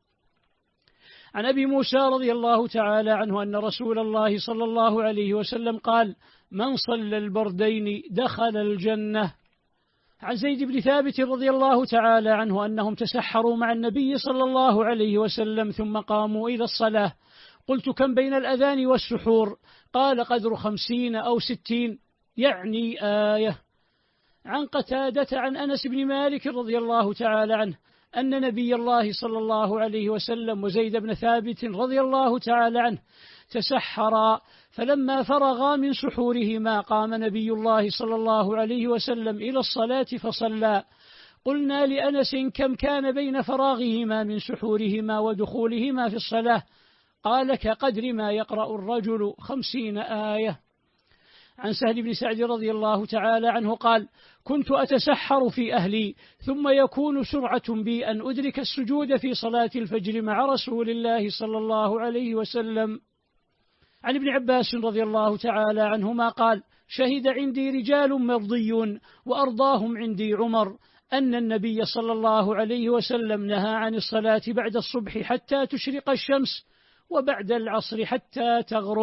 عن أبي موسى رضي الله تعالى عنه أن رسول الله صلى الله عليه وسلم قال: من صلى البردين دخل الجنة. عن زيد بن ثابت رضي الله تعالى عنه أنهم تسحروا مع النبي صلى الله عليه وسلم ثم قاموا إلى الصلاة. قلت: كم بين الأذان والسحور؟ قال: قدر خمسين أو ستين، يعني آية. عن قتادة عن أنس بن مالك رضي الله تعالى عنه أن نبي الله صلى الله عليه وسلم وزيد بن ثابت رضي الله تعالى عنه تسحرا، فلما فرغا من سحورهما قام نبي الله صلى الله عليه وسلم إلى الصلاة فصلى. قلنا لأنس: كم كان بين فراغهما من سحورهما ودخولهما في الصلاة؟ قال: كقدر ما يقرأ الرجل خمسين آية. عن سهل بن سعد رضي الله تعالى عنه قال: كنت أتسحر في أهلي، ثم يكون سرعة بي أن أدرك السجود في صلاة الفجر مع رسول الله صلى الله عليه وسلم. عن ابن عباس رضي الله تعالى عنهما قال: شهد عندي رجال مرضيون وأرضاهم عندي عمر أن النبي صلى الله عليه وسلم نهى عن الصلاة بعد الصبح حتى تشرق الشمس، وبعد العصر حتى تغرب.